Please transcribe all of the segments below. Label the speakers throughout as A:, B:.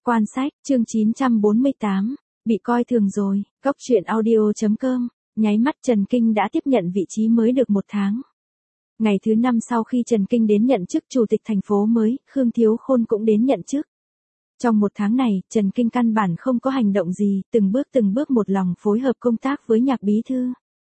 A: Quan sách, chương 948, bị coi thường rồi, Góc truyện audio.com, nháy mắt Trần Kinh đã tiếp nhận vị trí mới được 1 tháng. Ngày thứ 5 sau khi Trần Kinh đến nhận chức chủ tịch thành phố mới, Khương Thiếu Khôn cũng đến nhận chức. Trong 1 tháng này, Trần Kinh căn bản không có hành động gì, từng bước một lòng phối hợp công tác với Nhạc bí thư.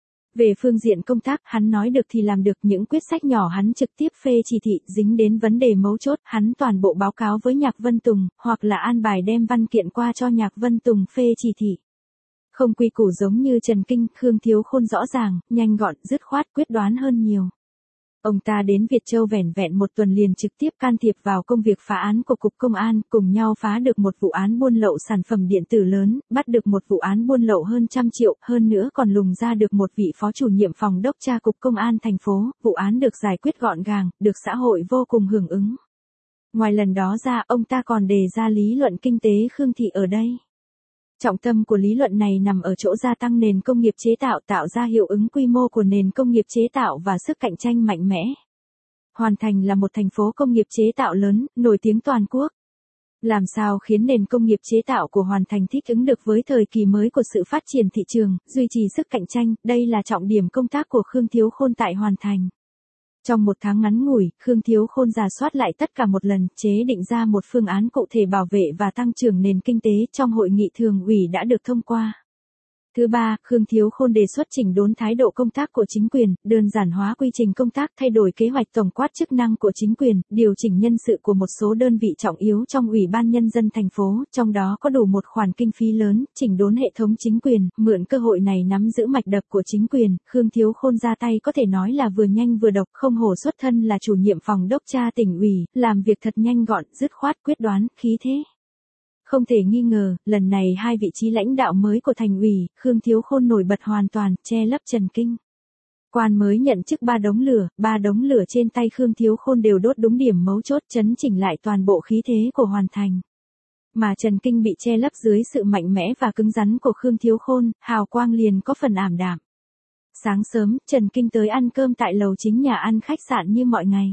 A: Về phương diện công tác, hắn nói được thì làm được, những quyết sách nhỏ hắn trực tiếp phê chỉ thị, dính đến vấn đề mấu chốt, hắn toàn bộ báo cáo với Nhạc Vân Tùng, hoặc là an bài đem văn kiện qua cho Nhạc Vân Tùng phê chỉ thị. Không quy củ giống như Trần Kinh, Khương Thiếu Khôn rõ ràng, nhanh gọn, dứt khoát, quyết đoán hơn nhiều. Ông ta đến Việt Châu vẻn vẹn 1 tuần liền trực tiếp can thiệp vào công việc phá án của Cục Công an, cùng nhau phá được một vụ án buôn lậu sản phẩm điện tử lớn, bắt được một vụ án buôn lậu hơn 100 triệu, hơn nữa còn lùng ra được một vị phó chủ nhiệm phòng đốc tra Cục Công an thành phố, vụ án được giải quyết gọn gàng, được xã hội vô cùng hưởng ứng. Ngoài lần đó ra, ông ta còn đề ra lý luận kinh tế Khương thị ở đây. Trọng tâm của lý luận này nằm ở chỗ gia tăng nền công nghiệp chế tạo, tạo ra hiệu ứng quy mô của nền công nghiệp chế tạo và sức cạnh tranh mạnh mẽ. Hoàn Thành là một thành phố công nghiệp chế tạo lớn, nổi tiếng toàn quốc. Làm sao khiến nền công nghiệp chế tạo của Hoàn Thành thích ứng được với thời kỳ mới của sự phát triển thị trường, duy trì sức cạnh tranh, đây là trọng điểm công tác của Khương Thiếu Khôn tại Hoàn Thành. Trong 1 tháng ngắn ngủi, Khương Thiếu Khôn rà soát lại tất cả một lần, chế định ra một phương án cụ thể bảo vệ và tăng trưởng nền kinh tế trong hội nghị thường ủy đã được thông qua. Thứ ba, Khương Thiếu Khôn đề xuất chỉnh đốn thái độ công tác của chính quyền, đơn giản hóa quy trình công tác, thay đổi kế hoạch tổng quát chức năng của chính quyền, điều chỉnh nhân sự của một số đơn vị trọng yếu trong Ủy ban Nhân dân thành phố, trong đó có đủ một khoản kinh phí lớn, chỉnh đốn hệ thống chính quyền, mượn cơ hội này nắm giữ mạch đập của chính quyền. Khương Thiếu Khôn ra tay có thể nói là vừa nhanh vừa độc, không hổ xuất thân là chủ nhiệm phòng đốc tra tỉnh ủy, làm việc thật nhanh gọn, dứt khoát, quyết đoán, khí thế. Không thể nghi ngờ, lần này 2 vị trí lãnh đạo mới của thành ủy, Khương Thiếu Khôn nổi bật hoàn toàn, che lấp Trần Kinh. Quan mới nhận chức 3 đống lửa trên tay Khương Thiếu Khôn đều đốt đúng điểm mấu chốt, chấn chỉnh lại toàn bộ khí thế của Hoàn Thành. Mà Trần Kinh bị che lấp dưới sự mạnh mẽ và cứng rắn của Khương Thiếu Khôn, hào quang liền có phần ảm đạm. Sáng sớm, Trần Kinh tới ăn cơm tại lầu chính nhà ăn khách sạn như mọi ngày.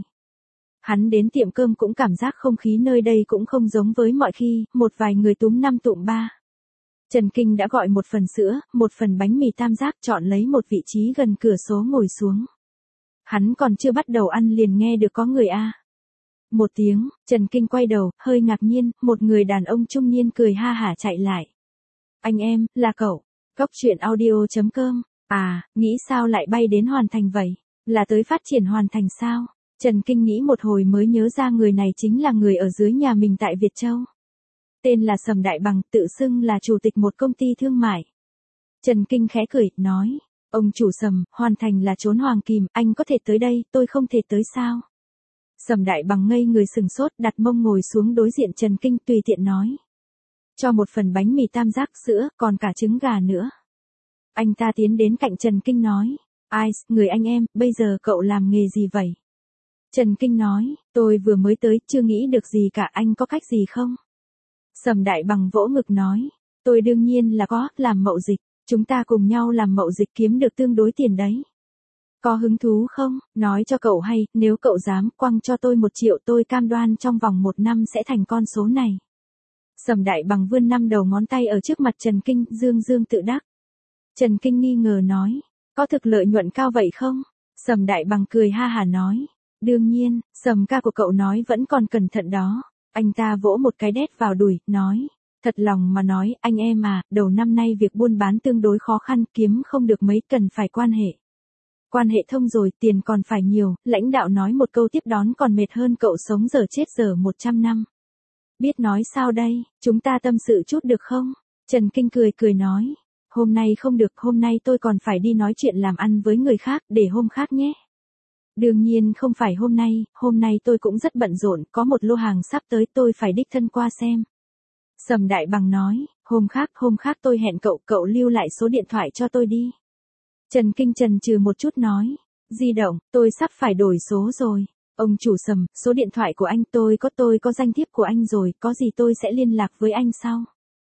A: Hắn đến tiệm cơm cũng cảm giác không khí nơi đây cũng không giống với mọi khi, một vài người túm 5 tụm 3. Trần Kinh đã gọi 1 phần sữa, 1 phần bánh mì tam giác, chọn lấy một vị trí gần cửa sổ ngồi xuống. Hắn còn chưa bắt đầu ăn liền nghe được có người a. 1 tiếng, Trần Kinh quay đầu, hơi ngạc nhiên, một người đàn ông trung niên cười ha hả chạy lại. Anh em, là cậu, Góc truyện audio.com, à, nghĩ sao lại bay đến Hoàn Thành vậy, là tới phát triển Hoàn Thành sao? Trần Kinh nghĩ một hồi mới nhớ ra người này chính là người ở dưới nhà mình tại Việt Châu. Tên là Sầm Đại Bằng, tự xưng là chủ tịch một công ty thương mại. Trần Kinh khẽ cười, nói, ông chủ Sầm, Hoàn Thành là chốn hoàng kim, anh có thể tới đây, tôi không thể tới sao? Sầm Đại Bằng ngây người sừng sốt, đặt mông ngồi xuống đối diện Trần Kinh, tùy tiện nói. Cho 1 phần bánh mì tam giác, sữa, còn cả trứng gà nữa. Anh ta tiến đến cạnh Trần Kinh nói, ai, người anh em, bây giờ cậu làm nghề gì vậy? Trần Kinh nói, tôi vừa mới tới, chưa nghĩ được gì cả, anh có cách gì không? Sầm Đại Bằng vỗ ngực nói, tôi đương nhiên là có, làm mậu dịch, chúng ta cùng nhau làm mậu dịch kiếm được tương đối tiền đấy. Có hứng thú không? Nói cho cậu hay, nếu cậu dám, quăng cho tôi 1 triệu tôi cam đoan trong vòng 1 năm sẽ thành con số này. Sầm Đại Bằng vươn 5 đầu ngón tay ở trước mặt Trần Kinh, dương tự đắc. Trần Kinh nghi ngờ nói, có thực lợi nhuận cao vậy không? Sầm Đại Bằng cười ha hả nói. Đương nhiên, Sầm ca của cậu nói vẫn còn cẩn thận đó. Anh ta vỗ một cái đét vào đùi, nói, thật lòng mà nói, anh em à, đầu năm nay việc buôn bán tương đối khó khăn, kiếm không được mấy, cần phải quan hệ. Quan hệ thông rồi, tiền còn phải nhiều, lãnh đạo nói một câu tiếp đón còn mệt hơn cậu sống giờ chết giờ 100 năm. Biết nói sao đây, chúng ta tâm sự chút được không? Trần Kinh cười nói, hôm nay không được, hôm nay tôi còn phải đi nói chuyện làm ăn với người khác, để hôm khác nhé. Đương nhiên không phải hôm nay tôi cũng rất bận rộn, có một lô hàng sắp tới tôi phải đích thân qua xem. Sầm Đại Bằng nói, hôm khác tôi hẹn cậu lưu lại số điện thoại cho tôi đi. Trần Kinh chần chừ một chút nói, di động, tôi sắp phải đổi số rồi. Ông chủ Sầm, số điện thoại của anh tôi có danh thiếp của anh rồi, có gì tôi sẽ liên lạc với anh sau.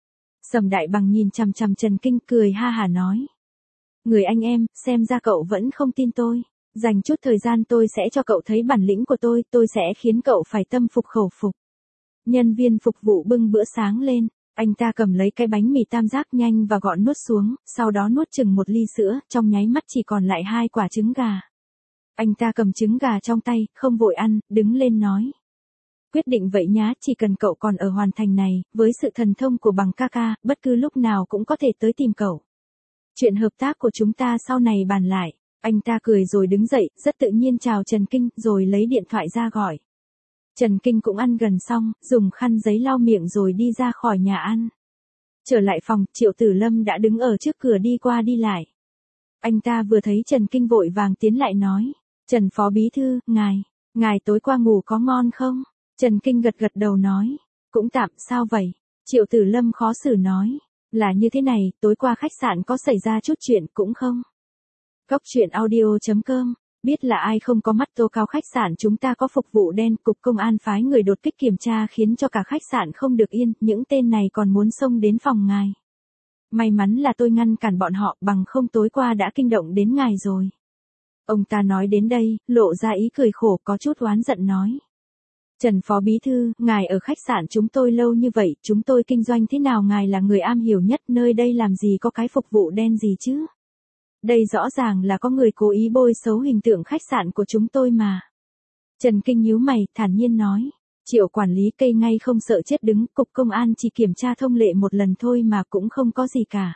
A: Sầm Đại Bằng nhìn chằm chằm Trần Kinh cười ha hả nói. Người anh em, xem ra cậu vẫn không tin tôi. Dành chút thời gian tôi sẽ cho cậu thấy bản lĩnh của tôi sẽ khiến cậu phải tâm phục khẩu phục. Nhân viên phục vụ bưng bữa sáng lên, anh ta cầm lấy cái bánh mì tam giác nhanh và gọn nuốt xuống, sau đó nuốt chừng một ly sữa, trong nháy mắt chỉ còn lại 2 quả trứng gà. Anh ta cầm trứng gà trong tay, không vội ăn, đứng lên nói. Quyết định vậy nhá, chỉ cần cậu còn ở Hoàn Thành này, với sự thần thông của bằng ca ca, bất cứ lúc nào cũng có thể tới tìm cậu. Chuyện hợp tác của chúng ta sau này bàn lại. Anh ta cười rồi đứng dậy, rất tự nhiên chào Trần Kinh, rồi lấy điện thoại ra gọi. Trần Kinh cũng ăn gần xong, dùng khăn giấy lau miệng rồi đi ra khỏi nhà ăn. Trở lại phòng, Triệu Tử Lâm đã đứng ở trước cửa đi qua đi lại. Anh ta vừa thấy Trần Kinh vội vàng tiến lại nói. Trần Phó Bí Thư, ngài tối qua ngủ có ngon không? Trần Kinh gật gật đầu nói. Cũng tạm, sao vậy? Triệu Tử Lâm khó xử nói. Là như thế này, tối qua khách sạn có xảy ra chút chuyện cũng không? Cóc truyện audio.com, biết là ai không có mắt tố cáo khách sạn chúng ta có phục vụ đen, cục công an phái người đột kích kiểm tra khiến cho cả khách sạn không được yên, những tên này còn muốn xông đến phòng ngài. May mắn là tôi ngăn cản bọn họ, bằng không tối qua đã kinh động đến ngài rồi. Ông ta nói đến đây, lộ ra ý cười khổ, có chút oán giận nói. Trần Phó Bí Thư, ngài ở khách sạn chúng tôi lâu như vậy, chúng tôi kinh doanh thế nào ngài là người am hiểu nhất, nơi đây làm gì có cái phục vụ đen gì chứ? Đây rõ ràng là có người cố ý bôi xấu hình tượng khách sạn của chúng tôi mà. Trần Kinh nhíu mày, thản nhiên nói. Triệu quản lý cây ngay không sợ chết đứng, cục công an chỉ kiểm tra thông lệ một lần thôi mà cũng không có gì cả.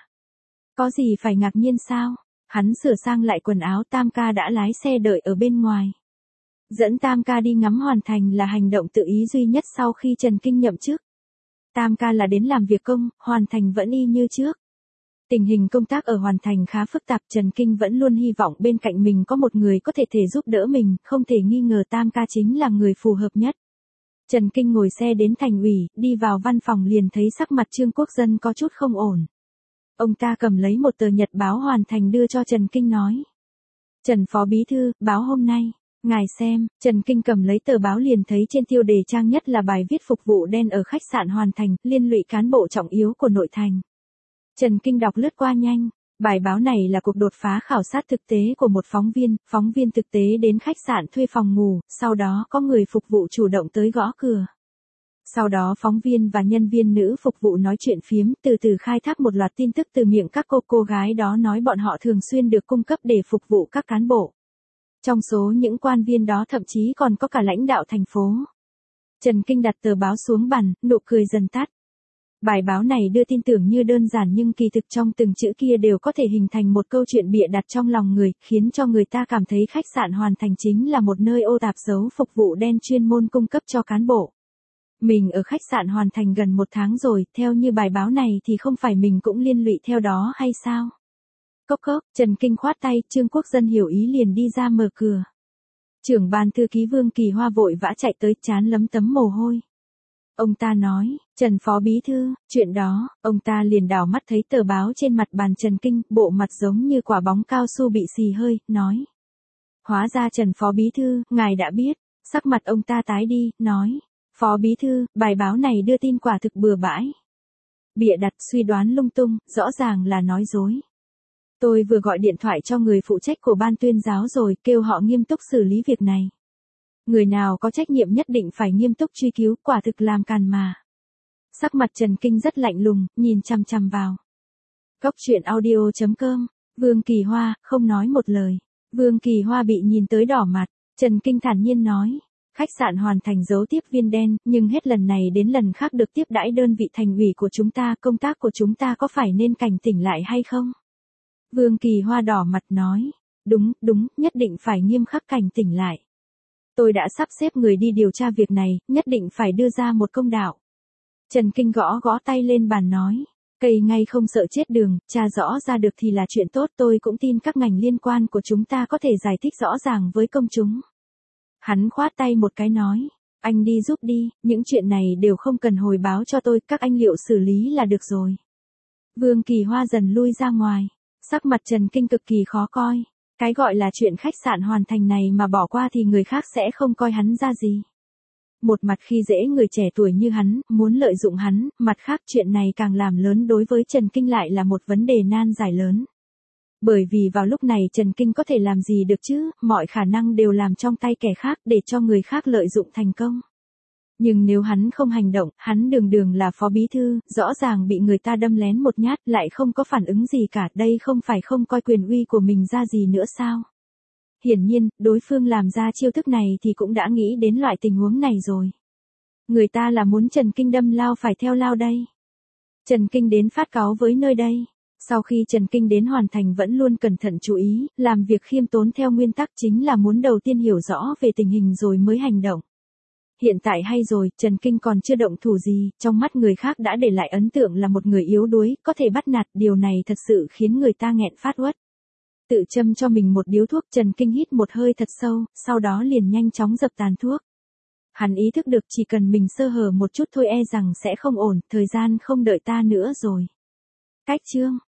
A: Có gì phải ngạc nhiên sao? Hắn sửa sang lại quần áo, Tam ca đã lái xe đợi ở bên ngoài. Dẫn Tam ca đi ngắm Hoàn Thành là hành động tự ý duy nhất sau khi Trần Kinh nhậm chức. Tam ca là đến làm việc công, Hoàn Thành vẫn y như trước. Tình hình công tác ở Hoàn Thành khá phức tạp, Trần Kinh vẫn luôn hy vọng bên cạnh mình có một người có thể giúp đỡ mình, không thể nghi ngờ Tam ca chính là người phù hợp nhất. Trần Kinh ngồi xe đến thành ủy, đi vào văn phòng liền thấy sắc mặt Trương Quốc Dân có chút không ổn. Ông ta cầm lấy một tờ nhật báo Hoàn Thành đưa cho Trần Kinh nói. Trần Phó Bí Thư, báo hôm nay, ngài xem. Trần Kinh cầm lấy tờ báo liền thấy trên tiêu đề trang nhất là bài viết phục vụ đen ở khách sạn Hoàn Thành, liên lụy cán bộ trọng yếu của nội thành. Trần Kinh đọc lướt qua nhanh, bài báo này là cuộc đột phá khảo sát thực tế của một phóng viên thực tế đến khách sạn thuê phòng ngủ, sau đó có người phục vụ chủ động tới gõ cửa. Sau đó phóng viên và nhân viên nữ phục vụ nói chuyện phiếm, từ từ khai thác một loạt tin tức từ miệng các cô gái đó nói bọn họ thường xuyên được cung cấp để phục vụ các cán bộ. Trong số những quan viên đó thậm chí còn có cả lãnh đạo thành phố. Trần Kinh đặt tờ báo xuống bàn, nụ cười dần tắt. Bài báo này đưa tin tưởng như đơn giản nhưng kỳ thực trong từng chữ kia đều có thể hình thành một câu chuyện bịa đặt trong lòng người, khiến cho người ta cảm thấy khách sạn Hoàn Thành chính là một nơi ô tạp giấu phục vụ đen chuyên môn cung cấp cho cán bộ. Mình ở khách sạn Hoàn Thành gần 1 tháng rồi, theo như bài báo này thì không phải mình cũng liên lụy theo đó hay sao? Cốc cốc, Trần Kinh khoát tay, Trương Quốc Dân hiểu ý liền đi ra mở cửa. Trưởng ban thư ký Vương Kỳ Hoa vội vã chạy tới, trán lấm tấm mồ hôi. Ông ta nói, Trần Phó Bí Thư, chuyện đó, ông ta liền đảo mắt thấy tờ báo trên mặt bàn Trần Kinh, bộ mặt giống như quả bóng cao su bị xì hơi, nói. Hóa ra Trần Phó Bí Thư, ngài đã biết, sắc mặt ông ta tái đi, nói. Phó Bí Thư, bài báo này đưa tin quả thực bừa bãi. Bịa đặt, suy đoán lung tung, rõ ràng là nói dối. Tôi vừa gọi điện thoại cho người phụ trách của ban tuyên giáo rồi, kêu họ nghiêm túc xử lý việc này. Người nào có trách nhiệm nhất định phải nghiêm túc truy cứu, quả thực làm càn mà. Sắc mặt Trần Kinh rất lạnh lùng, nhìn chằm chằm vào. Cóc truyện audio.com, Vương Kỳ Hoa, không nói một lời. Vương Kỳ Hoa bị nhìn tới đỏ mặt, Trần Kinh thản nhiên nói. Khách sạn Hoàn Thành giấu tiếp viên đen, nhưng hết lần này đến lần khác được tiếp đãi đơn vị thành ủy của chúng ta, công tác của chúng ta có phải nên cảnh tỉnh lại hay không? Vương Kỳ Hoa đỏ mặt nói. Đúng, nhất định phải nghiêm khắc cảnh tỉnh lại. Tôi đã sắp xếp người đi điều tra việc này, nhất định phải đưa ra một công đạo. Trần Kinh gõ tay lên bàn nói. Cây ngay không sợ chết đường, tra rõ ra được thì là chuyện tốt, tôi cũng tin các ngành liên quan của chúng ta có thể giải thích rõ ràng với công chúng. Hắn khoát tay một cái nói. Anh đi giúp đi, những chuyện này đều không cần hồi báo cho tôi, các anh liệu xử lý là được rồi. Vương Kỳ Hoa dần lui ra ngoài. Sắc mặt Trần Kinh cực kỳ khó coi. Cái gọi là chuyện khách sạn Hoàn Thành này mà bỏ qua thì người khác sẽ không coi hắn ra gì. Một mặt khi dễ người trẻ tuổi như hắn, muốn lợi dụng hắn, mặt khác chuyện này càng làm lớn đối với Trần Kinh lại là một vấn đề nan giải lớn. Bởi vì vào lúc này Trần Kinh có thể làm gì được chứ, mọi khả năng đều làm trong tay kẻ khác để cho người khác lợi dụng thành công. Nhưng nếu hắn không hành động, hắn đường đường là phó bí thư, rõ ràng bị người ta đâm lén một nhát lại không có phản ứng gì cả, đây không phải không coi quyền uy của mình ra gì nữa sao? Hiển nhiên, đối phương làm ra chiêu thức này thì cũng đã nghĩ đến loại tình huống này rồi. Người ta là muốn Trần Kinh đâm lao phải theo lao đây. Trần Kinh đến phát cáu với nơi đây. Sau khi Trần Kinh đến hoàn thành vẫn luôn cẩn thận chú ý, làm việc khiêm tốn theo nguyên tắc chính là muốn đầu tiên hiểu rõ về tình hình rồi mới hành động. Hiện tại hay rồi, Trần Kinh còn chưa động thủ gì, trong mắt người khác đã để lại ấn tượng là một người yếu đuối, có thể bắt nạt, điều này thật sự khiến người ta nghẹn phát uất. Tự châm cho mình một điếu thuốc, Trần Kinh hít một hơi thật sâu, sau đó liền nhanh chóng dập tàn thuốc. Hắn ý thức được chỉ cần mình sơ hở một chút thôi e rằng sẽ không ổn, thời gian không đợi ta nữa rồi. Cách chương